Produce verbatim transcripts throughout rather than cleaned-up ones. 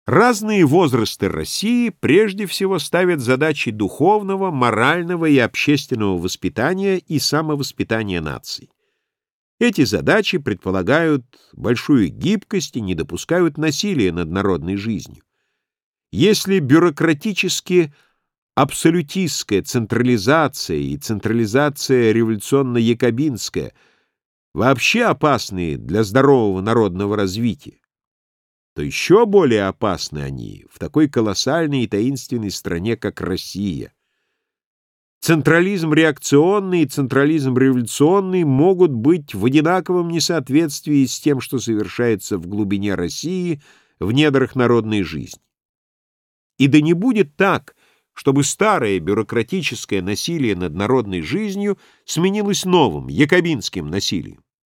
Разные возрасты России прежде всего ставят задачи духовного, морального и общественного воспитания и самовоспитания наций. Эти задачи предполагают большую гибкость и не допускают насилия над народной жизнью. Если бюрократически абсолютистская централизация и централизация революционно-якобинская вообще опасны для здорового народного развития, то еще более опасны они в такой колоссальной и таинственной стране, как Россия. Централизм реакционный и централизм революционный могут быть в одинаковом несоответствии с тем, что совершается в глубине России, в недрах народной жизни. И да не будет так, чтобы старое бюрократическое насилие над народной жизнью сменилось новым, якобинским насилием.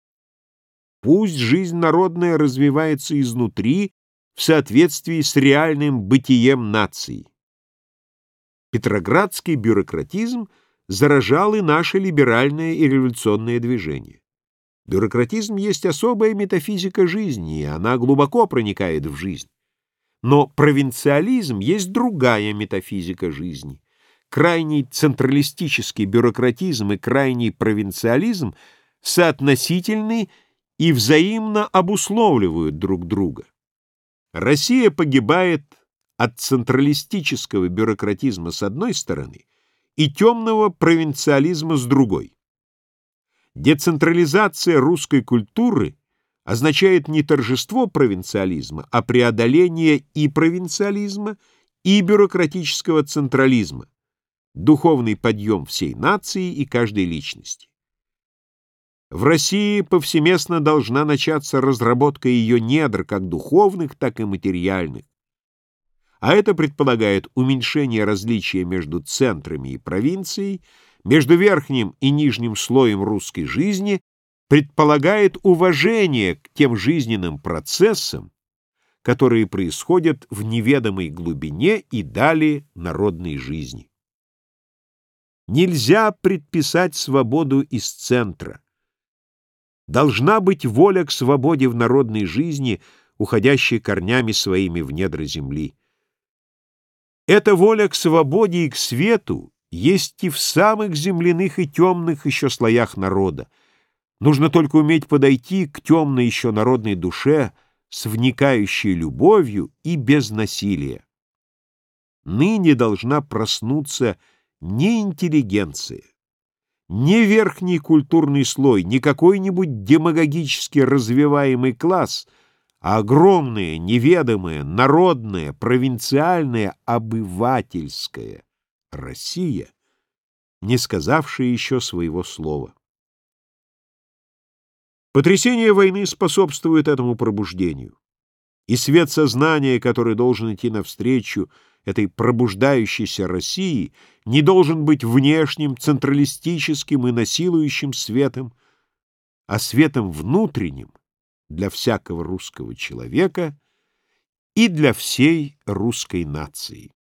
Пусть жизнь народная развивается изнутри в соответствии с реальным бытием нации. Петроградский бюрократизм заражал и наше либеральное и революционное движение. Бюрократизм есть особая метафизика жизни, и она глубоко проникает в жизнь. Но провинциализм есть другая метафизика жизни. Крайний централистический бюрократизм и крайний провинциализм соотносительны и взаимно обусловливают друг друга. Россия погибает от централистического бюрократизма с одной стороны и темного провинциализма с другой. Децентрализация русской культуры означает не торжество провинциализма, а преодоление и провинциализма, и бюрократического централизма, духовный подъем всей нации и каждой личности. В России повсеместно должна начаться разработка ее недр, как духовных, так и материальных. А это предполагает уменьшение различия между центрами и провинцией, между верхним и нижним слоем русской жизни, предполагает уважение к тем жизненным процессам, которые происходят в неведомой глубине и дали народной жизни. Нельзя предписать свободу из центра. Должна быть воля к свободе в народной жизни, уходящей корнями своими в недра земли. Эта воля к свободе и к свету есть и в самых земляных и темных еще слоях народа. Нужно только уметь подойти к темной еще народной душе с вникающей любовью и без насилия. Ныне должна проснуться не интеллигенция, не верхний культурный слой, не какой-нибудь демагогически развиваемый класс, а огромная, неведомая, народная, провинциальная, обывательская Россия, не сказавшая еще своего слова. Потрясение войны способствует этому пробуждению, и свет сознания, который должен идти навстречу этой пробуждающейся России, не должен быть внешним, централистическим и насилующим светом, а светом внутренним для всякого русского человека и для всей русской нации.